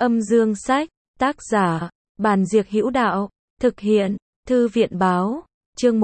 Âm dương sách, tác giả, Bàn Diệc Hữu Đạo, thực hiện, Thư viện báo, chương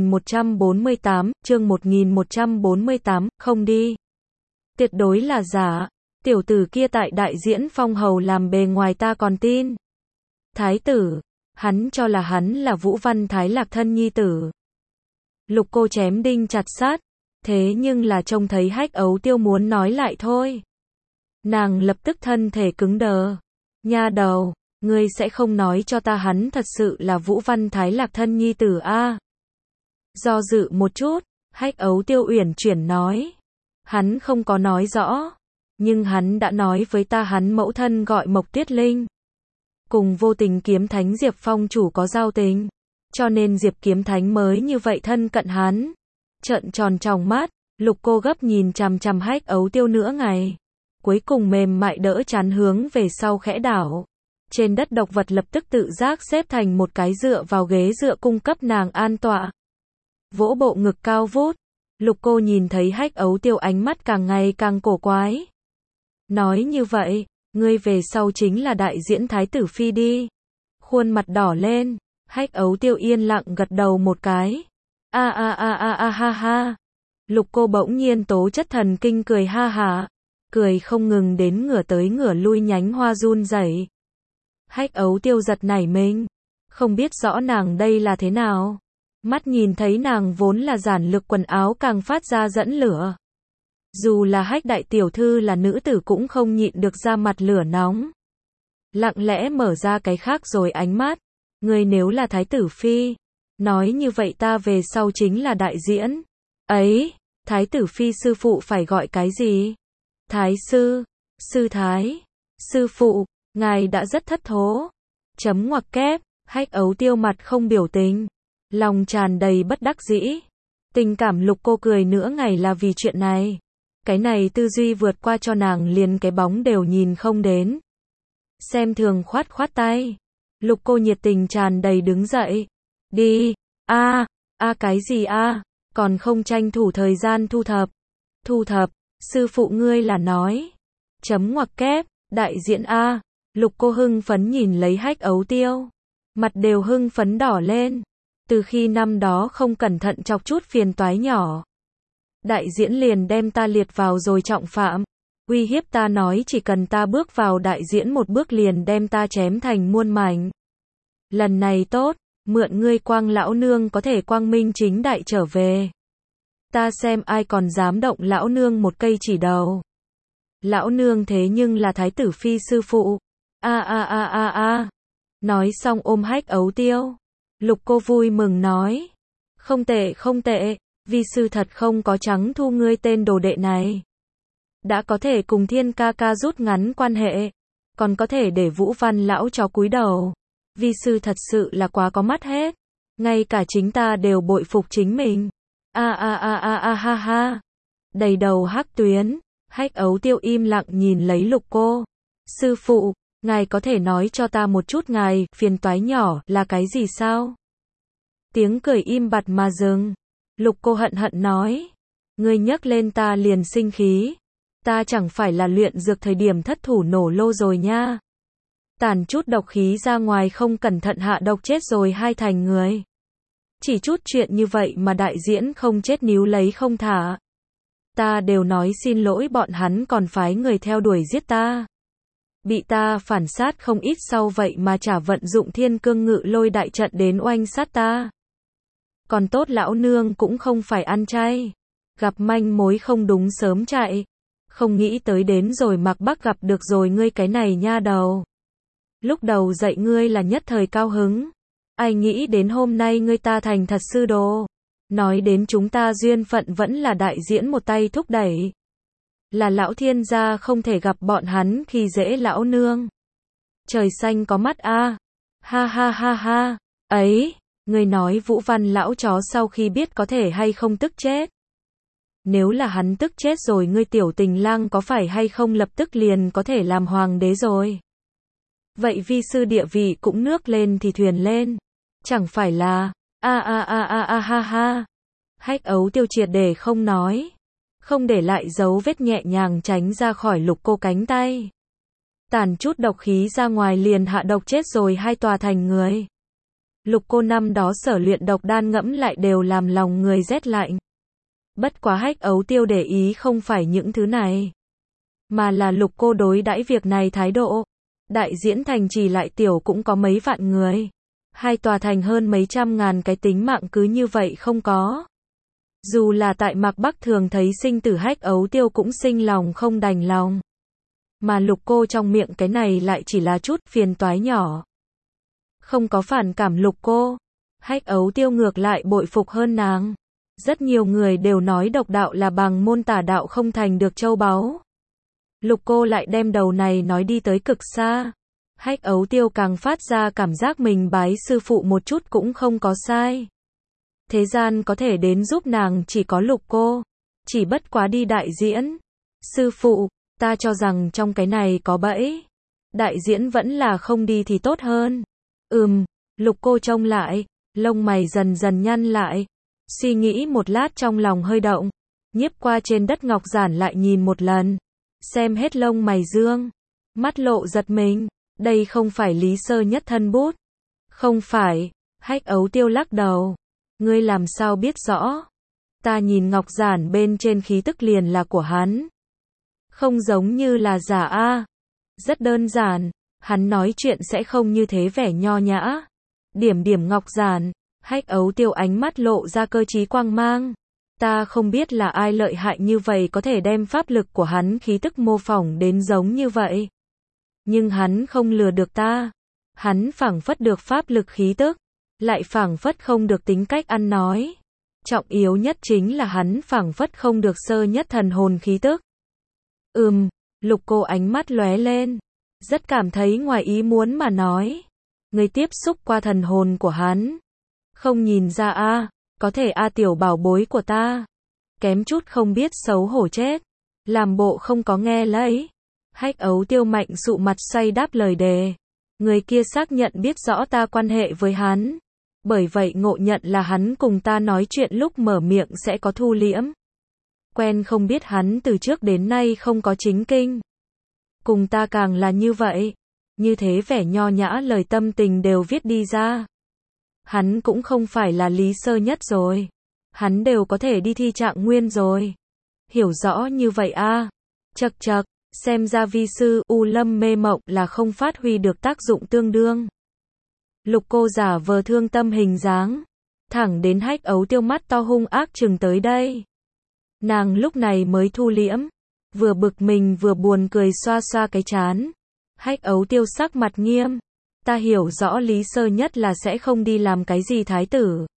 1148, không đi. Tuyệt đối là giả, tiểu tử kia tại đại diễn phong hầu làm bề ngoài ta còn tin. Thái tử, hắn cho là hắn là Vũ Văn Thái Lạc thân nhi tử. Lục Cô chém đinh chặt sắt, thế nhưng là trông thấy Hách Ấu Tiêu muốn nói lại thôi. Nàng lập tức thân thể cứng đờ. Nha đầu, ngươi sẽ không nói cho ta hắn thật sự là Vũ Văn Thái Lạc thân nhi tử a? Do dự một chút, Hách Ấu Tiêu uyển chuyển nói. Hắn không có nói rõ, nhưng hắn đã nói với ta hắn mẫu thân gọi Mộc Tuyết Linh. Cùng Vô Tình Kiếm Thánh Diệp Phong chủ có giao tình, cho nên Diệp Kiếm Thánh mới như vậy thân cận hắn. Trợn tròn tròng mắt, Lục Cô gấp nhìn chằm chằm Hách Ấu Tiêu nửa ngày. Cuối cùng mềm mại đỡ chán hướng về sau khẽ đảo. Trên đất độc vật lập tức tự giác xếp thành một cái dựa vào ghế dựa cung cấp nàng an tọa. Vỗ bộ ngực cao vút, Lục Cô nhìn thấy Hách Ấu Tiêu ánh mắt càng ngày càng cổ quái. Nói như vậy, ngươi về sau chính là đại diễn thái tử phi đi. Khuôn mặt đỏ lên, Hách Ấu Tiêu yên lặng gật đầu một cái. Ha ha. Lục Cô bỗng nhiên tố chất thần kinh cười ha hả. Cười không ngừng đến ngửa tới ngửa lui nhánh hoa run rẩy. Hách Ấu Tiêu giật nảy mình, không biết rõ nàng đây là thế nào. Mắt nhìn thấy nàng vốn là giản lược quần áo càng phát ra dẫn lửa. Dù là Hách đại tiểu thư là nữ tử cũng không nhịn được ra mặt lửa nóng. Lặng lẽ mở ra cái khác rồi ánh mắt. Ngươi nếu là thái tử phi, nói như vậy ta về sau chính là đại diễn. Ấy, thái tử phi sư phụ phải gọi cái gì? Thái sư, sư thái, sư phụ, ngài đã rất thất thố. Chấm ngoặc kép, Hách Ấu Tiêu mặt không biểu tình, lòng tràn đầy bất đắc dĩ. Tình cảm Lục Cô cười nửa ngày là vì chuyện này. Cái này tư duy vượt qua cho nàng liền cái bóng đều nhìn không đến. Xem thường khoát khoát tay. Lục Cô nhiệt tình tràn đầy đứng dậy. Đi, cái gì còn không tranh thủ thời gian thu thập. Thu thập, sư phụ ngươi là nói. Chấm ngoặc kép, đại diễn Lục Cô hưng phấn nhìn lấy Hách Ấu Tiêu. Mặt đều hưng phấn đỏ lên. Từ khi năm đó không cẩn thận chọc chút phiền toái nhỏ. Đại diễn liền đem ta liệt vào rồi trọng phạm. Uy hiếp ta nói chỉ cần ta bước vào đại diễn một bước liền đem ta chém thành muôn mảnh. Lần này tốt, mượn ngươi Quang lão nương có thể quang minh chính đại trở về. Ta xem ai còn dám động lão nương một cây chỉ đầu. Lão nương thế nhưng là thái tử phi sư phụ. Nói xong ôm Hách Ấu Tiêu. Lục Cô vui mừng nói. Không tệ, vi sư thật không có trắng thu ngươi tên đồ đệ này. Đã có thể cùng Thiên ca ca rút ngắn quan hệ. Còn có thể để Vũ Văn lão chó cúi đầu. Vi sư thật sự là quá có mắt hết. Ngay cả chính ta đều bội phục chính mình. Ha. Đầy đầu hắc tuyến. Hách Ấu Tiêu im lặng nhìn lấy Lục Cô. Sư phụ, ngài có thể nói cho ta một chút ngài phiền toái nhỏ là cái gì sao? Tiếng cười im bặt mà dừng. Lục Cô hận hận nói. Ngươi nhắc lên ta liền sinh khí. Ta chẳng phải là luyện dược thời điểm thất thủ nổ lô rồi nha. Tản chút độc khí ra ngoài không cẩn thận hạ độc chết rồi hai thành người. Chỉ chút chuyện như vậy mà đại diễn không chết níu lấy không thả. Ta đều nói xin lỗi bọn hắn còn phái người theo đuổi giết ta. Bị ta phản sát không ít sau vậy mà chả vận dụng Thiên Cương Ngự Lôi đại trận đến oanh sát ta. Còn tốt lão nương cũng không phải ăn chay. Gặp manh mối không đúng sớm chạy. Không nghĩ tới đến rồi Mạc Bắc gặp được rồi ngươi cái này nha đầu. Lúc đầu dạy ngươi là nhất thời cao hứng. Ai nghĩ đến hôm nay ngươi ta thành thật sư đồ. Nói đến chúng ta duyên phận vẫn là đại diễn một tay thúc đẩy. Là lão thiên gia không thể gặp bọn hắn khi dễ lão nương. Trời xanh có mắt Ha. Ấy, ngươi nói Vũ Văn lão chó sau khi biết có thể hay không tức chết. Nếu là hắn tức chết rồi ngươi tiểu tình lang có phải hay không lập tức liền có thể làm hoàng đế rồi. Vậy vi sư địa vị cũng nước lên thì thuyền lên. Chẳng phải là, ha. Hách Ấu Tiêu triệt để không nói. Không để lại dấu vết nhẹ nhàng tránh ra khỏi Lục Cô cánh tay. tản chút độc khí ra ngoài liền hạ độc chết rồi hai tòa thành người. Lục cô năm đó sở luyện độc đan ngẫm lại đều làm lòng người rét lạnh. Bất quá Hách Ấu Tiêu để ý không phải những thứ này, mà là lục cô đối đãi việc này thái độ. Đại Diễn thành trì lại tiểu cũng có mấy vạn người. Hai tòa thành hơn mấy trăm ngàn cái tính mạng cứ như vậy không có. Dù là tại Mạc Bắc thường thấy sinh tử Hách Ấu Tiêu cũng sinh lòng không đành lòng. Mà lục cô trong miệng cái này lại chỉ là chút phiền toái nhỏ. Không có phản cảm lục cô. Hách Ấu Tiêu ngược lại bội phục hơn nàng. Rất nhiều người đều nói độc đạo là bằng môn tà đạo không thành được châu báu. Lục cô lại đem đầu này nói đi tới cực xa. Hách Ấu Tiêu càng phát ra cảm giác mình bái sư phụ một chút cũng không có sai. Thế gian có thể đến giúp nàng chỉ có lục cô. Chỉ bất quá đi đại diễn. Sư phụ, ta cho rằng trong cái này có bẫy. Đại diễn vẫn là không đi thì tốt hơn. Lục cô trông lại, lông mày dần dần nhăn lại. Suy nghĩ một lát trong lòng hơi động. Nhiếp qua trên đất ngọc giản lại nhìn một lần. Xem hết lông mày dương. Mắt lộ giật mình. Đây không phải Lý Sơ Nhất thân bút. Không phải. Hách Ấu Tiêu lắc đầu. Ngươi làm sao biết rõ? Ta nhìn ngọc giản bên trên khí tức liền là của hắn. Không giống như là giả a. Rất đơn giản. Hắn nói chuyện sẽ không như thế vẻ nho nhã. Điểm điểm ngọc giản. Hách Ấu Tiêu ánh mắt lộ ra cơ trí quang mang. Ta không biết là ai lợi hại như vậy có thể đem pháp lực của hắn khí tức mô phỏng đến giống như vậy. Nhưng hắn không lừa được ta. Hắn phảng phất được pháp lực khí tức, lại phảng phất không được tính cách ăn nói. Trọng yếu nhất chính là hắn phảng phất không được sơ nhất thần hồn khí tức. Lục cô ánh mắt lóe lên. Rất cảm thấy ngoài ý muốn mà nói. Người tiếp xúc qua thần hồn của hắn. Không nhìn ra a, có thể a tiểu bảo bối của ta. Kém chút không biết xấu hổ chết. Làm bộ không có nghe lấy. Hách Ấu Tiêu mạnh sụ mặt xoay đáp lời đề. Người kia xác nhận biết rõ ta quan hệ với hắn. Bởi vậy ngộ nhận là hắn cùng ta nói chuyện lúc mở miệng sẽ có thu liễm. Quen không biết hắn từ trước đến nay không có chính kinh. Cùng ta càng là như vậy. Như thế vẻ nho nhã lời tâm tình đều viết đi ra. Hắn cũng không phải là Lý Sơ Nhất rồi. Hắn đều có thể đi thi trạng nguyên rồi. Hiểu rõ như vậy a. Chậc chậc, xem ra vi sư U Lâm mê mộng là không phát huy được tác dụng tương đương. Lục cô giả vờ thương tâm hình dáng. Thẳng đến Hách Ấu Tiêu mắt to hung ác chừng tới đây. Nàng lúc này mới thu liễm. Vừa bực mình vừa buồn cười xoa xoa cái trán. Hách Ấu Tiêu sắc mặt nghiêm. Ta hiểu rõ Lý Sơ Nhất là sẽ không đi làm cái gì thái tử.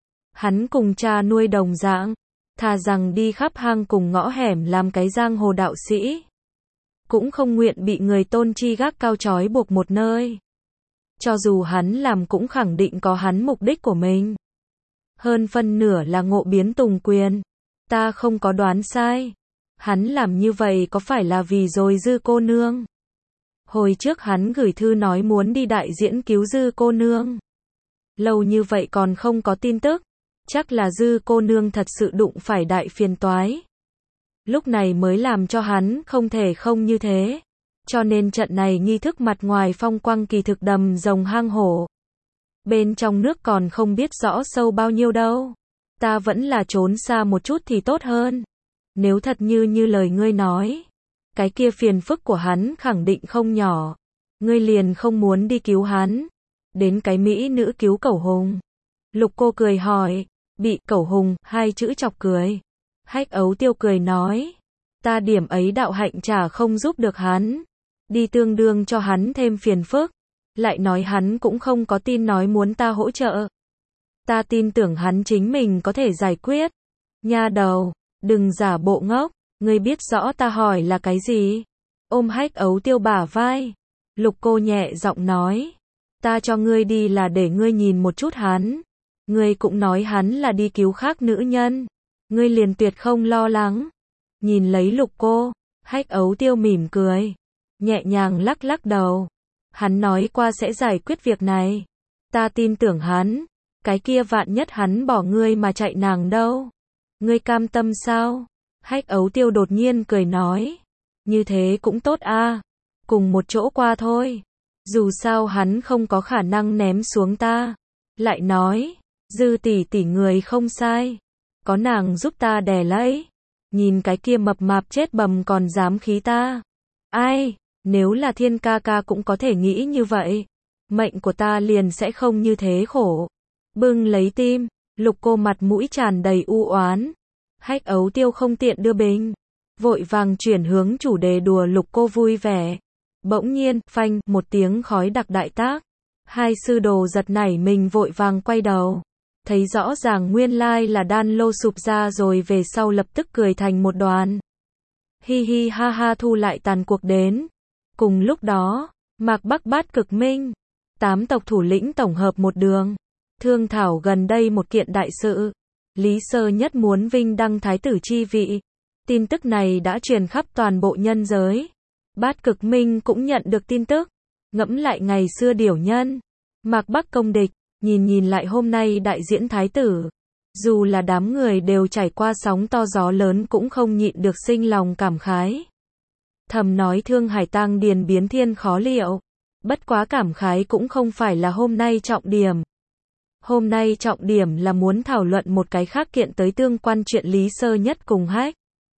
Hắn cùng cha nuôi đồng dạng. Thà rằng đi khắp hang cùng ngõ hẻm làm cái giang hồ đạo sĩ. Cũng không nguyện bị người tôn chi gác cao trói buộc một nơi. Cho dù hắn làm cũng khẳng định có hắn mục đích của mình. Hơn phân nửa là ngộ biến tùng quyền. Ta không có đoán sai. Hắn làm như vậy có phải là vì rồi Dư cô nương? Hồi trước hắn gửi thư nói muốn đi đại diễn cứu Dư cô nương. Lâu như vậy còn không có tin tức. Chắc là Dư cô nương thật sự đụng phải đại phiền toái. Lúc này mới làm cho hắn không thể không như thế. Cho nên trận này nghi thức mặt ngoài phong quang kỳ thực đầm rồng hang hổ. Bên trong nước còn không biết rõ sâu bao nhiêu đâu. Ta vẫn là trốn xa một chút thì tốt hơn. Nếu thật như lời ngươi nói. Cái kia phiền phức của hắn khẳng định không nhỏ. Ngươi liền không muốn đi cứu hắn. Đến cái mỹ nữ cứu Cẩu Hùng. Lục cô cười hỏi. Bị Cẩu Hùng hai chữ chọc cười. Hách Ấu Tiêu cười nói. Ta điểm ấy đạo hạnh chả không giúp được hắn. Đi tương đương cho hắn thêm phiền phức. Lại nói hắn cũng không có tin nói muốn ta hỗ trợ. Ta tin tưởng hắn chính mình có thể giải quyết. Nha đầu, đừng giả bộ ngốc. Ngươi biết rõ ta hỏi là cái gì? Ôm Hách Ấu Tiêu bả vai. Lục cô nhẹ giọng nói. Ta cho ngươi đi là để ngươi nhìn một chút hắn. Ngươi cũng nói hắn là đi cứu khác nữ nhân. Ngươi liền tuyệt không lo lắng. Nhìn lấy lục cô. Hách Ấu Tiêu mỉm cười. Nhẹ nhàng lắc lắc đầu. Hắn nói qua sẽ giải quyết việc này. Ta tin tưởng hắn. Cái kia vạn nhất hắn bỏ ngươi mà chạy nàng đâu. Ngươi cam tâm sao? Hách Ấu Tiêu đột nhiên cười nói. Như thế cũng tốt a. cùng một chỗ qua thôi. Dù sao hắn không có khả năng ném xuống ta. Lại nói, Dư tỷ tỷ người không sai. Có nàng giúp ta đè lấy. Nhìn cái kia mập mạp chết bầm còn dám khí ta. Ai, nếu là Thiên ca ca cũng có thể nghĩ như vậy. Mệnh của ta liền sẽ không như thế khổ. Bưng lấy tim, Lục Cô mặt mũi tràn đầy u oán. Hách Ấu Tiêu không tiện đưa bình. Vội vàng chuyển hướng chủ đề đùa Lục Cô vui vẻ. Bỗng nhiên, phanh, một tiếng khói đặc đại tác. Hai sư đồ giật nảy mình vội vàng quay đầu. Thấy rõ ràng nguyên lai là đan lô sụp ra rồi về sau lập tức cười thành một đoàn. Hi hi ha ha thu lại tàn cuộc đến. Cùng lúc đó, Mạc Bắc Bát Cực Minh, 8 tộc thủ lĩnh tổng hợp một đường. Thương thảo gần đây một kiện đại sự. Lý Sơ Nhất muốn vinh đăng thái tử chi vị. Tin tức này đã truyền khắp toàn bộ nhân giới. Bát Cực Minh cũng nhận được tin tức. Ngẫm lại ngày xưa điểu nhân. Mạc Bắc công địch, nhìn lại hôm nay đại diễn thái tử. Dù là đám người đều trải qua sóng to gió lớn cũng không nhịn được sinh lòng cảm khái. Thầm nói Thương Hải Tang Điền biến thiên khó liệu. Bất quá cảm khái cũng không phải là hôm nay trọng điểm. Hôm nay trọng điểm là muốn thảo luận một cái khác kiện tới tương quan chuyện Lý Sơ Nhất cùng Hách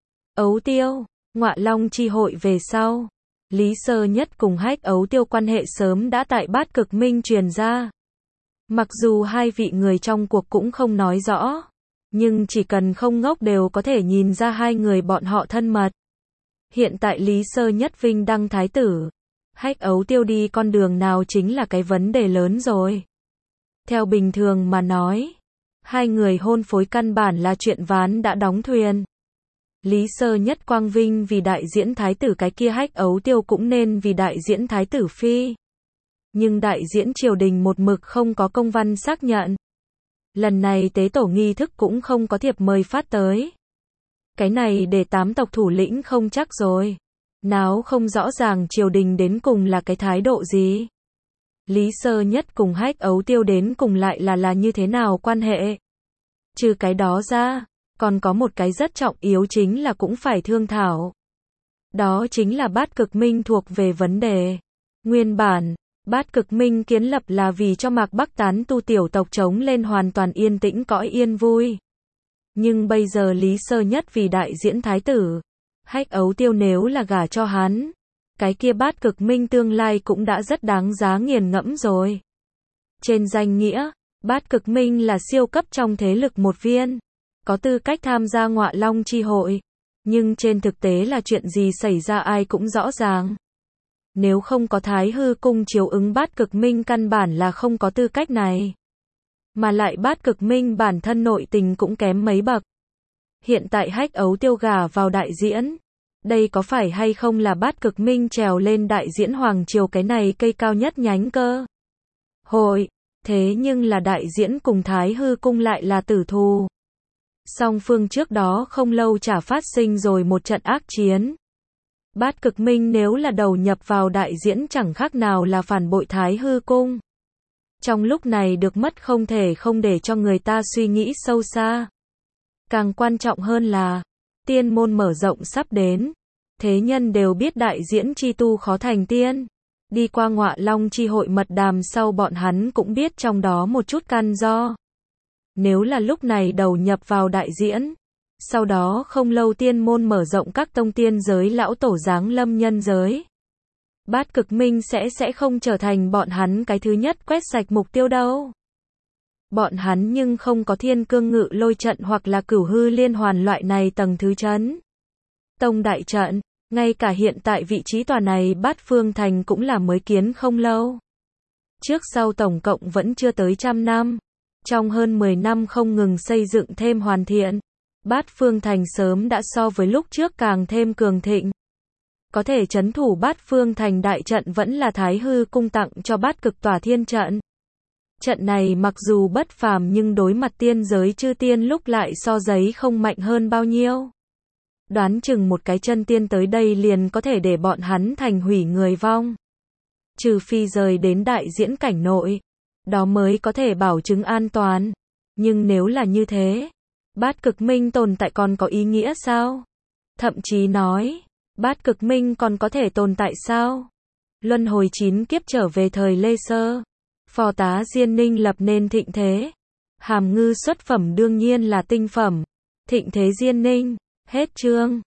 Ấu Tiêu, Ngọa Long chi hội về sau. Lý Sơ Nhất cùng Hách Ấu Tiêu quan hệ sớm đã tại Bát Cực Minh truyền ra. Mặc dù hai vị người trong cuộc cũng không nói rõ, nhưng chỉ cần không ngốc đều có thể nhìn ra hai người bọn họ thân mật. Hiện tại Lý Sơ Nhất vinh đăng thái tử, Hách Ấu Tiêu đi con đường nào chính là cái vấn đề lớn rồi. Theo bình thường mà nói, hai người hôn phối căn bản là chuyện ván đã đóng thuyền. Lý Sơ Nhất quang vinh vì đại diễn thái tử, cái kia Hách Ấu Tiêu cũng nên vì đại diễn thái tử phi. Nhưng đại diễn triều đình một mực không có công văn xác nhận. Lần này tế tổ nghi thức cũng không có thiệp mời phát tới. Cái này để 8 tộc thủ lĩnh không chắc rồi. Náo không rõ ràng triều đình đến cùng là cái thái độ gì. Lý Sơ Nhất cùng Hách Ấu Tiêu đến cùng lại là như thế nào quan hệ. Trừ cái đó ra, còn có một cái rất trọng yếu chính là cũng phải thương thảo. Đó chính là Bát Cực Minh thuộc về vấn đề. Nguyên bản, Bát Cực Minh kiến lập là vì cho Mạc Bắc tán tu tiểu tộc chống lên hoàn toàn yên tĩnh cõi yên vui. Nhưng bây giờ Lý Sơ Nhất vì đại diễn thái tử, Hách Ấu Tiêu nếu là gả cho hắn, cái kia Bát Cực Minh tương lai cũng đã rất đáng giá nghiền ngẫm rồi. Trên danh nghĩa, Bát Cực Minh là siêu cấp trong thế lực một viên, có tư cách tham gia Ngọa Long chi hội, nhưng trên thực tế là chuyện gì xảy ra ai cũng rõ ràng. Nếu không có Thái Hư Cung chiếu ứng, Bát Cực Minh căn bản là không có tư cách này. Mà lại Bát Cực Minh bản thân nội tình cũng kém mấy bậc. Hiện tại Hách Ấu Tiêu gả vào đại diễn, đây có phải hay không là Bát Cực Minh trèo lên đại diễn hoàng triều cái này cây cao nhất nhánh cơ hội. Thế nhưng là đại diễn cùng Thái Hư Cung lại là tử thù. Song phương trước đó không lâu chả phát sinh rồi một trận ác chiến. Bát Cực Minh nếu là đầu nhập vào đại diễn chẳng khác nào là phản bội Thái Hư Cung. Trong lúc này được mất không thể không để cho người ta suy nghĩ sâu xa. Càng quan trọng hơn là, tiên môn mở rộng sắp đến. Thế nhân đều biết đại diễn chi tu khó thành tiên. Đi qua Ngọa Long chi hội mật đàm sau bọn hắn cũng biết trong đó một chút căn do. Nếu là lúc này đầu nhập vào đại diễn, sau đó không lâu tiên môn mở rộng các tông tiên giới lão tổ giáng lâm nhân giới, Bát Cực Minh sẽ không trở thành bọn hắn cái thứ nhất quét sạch mục tiêu đâu. Bọn hắn nhưng không có Thiên Cương Ngự Lôi trận hoặc là Cửu Hư Liên Hoàn loại này tầng thứ trấn tông đại trận, ngay cả hiện tại vị trí tòa này Bát Phương Thành cũng là mới kiến không lâu. Trước sau tổng cộng vẫn chưa tới 100 năm. Trong hơn 10 năm không ngừng xây dựng thêm hoàn thiện, Bát Phương Thành sớm đã so với lúc trước càng thêm cường thịnh. Có thể trấn thủ Bát Phương Thành đại trận vẫn là Thái Hư Cung tặng cho Bát Cực Tỏa Thiên trận. Trận này mặc dù bất phàm nhưng đối mặt tiên giới chư tiên lúc lại so giấy không mạnh hơn bao nhiêu. Đoán chừng một cái chân tiên tới đây liền có thể để bọn hắn thành hủy người vong. Trừ phi rời đến đại diễn cảnh nội, đó mới có thể bảo chứng an toàn. Nhưng nếu là như thế, Bát Cực Minh tồn tại còn có ý nghĩa sao? Thậm chí nói, Bát Cực Minh còn có thể tồn tại sao? Luân hồi 9 kiếp trở về thời Lê Sơ. Phò tá Diên Ninh lập nên thịnh thế. Hàm Ngư xuất phẩm đương nhiên là tinh phẩm. Thịnh thế Diên Ninh. Hết chương.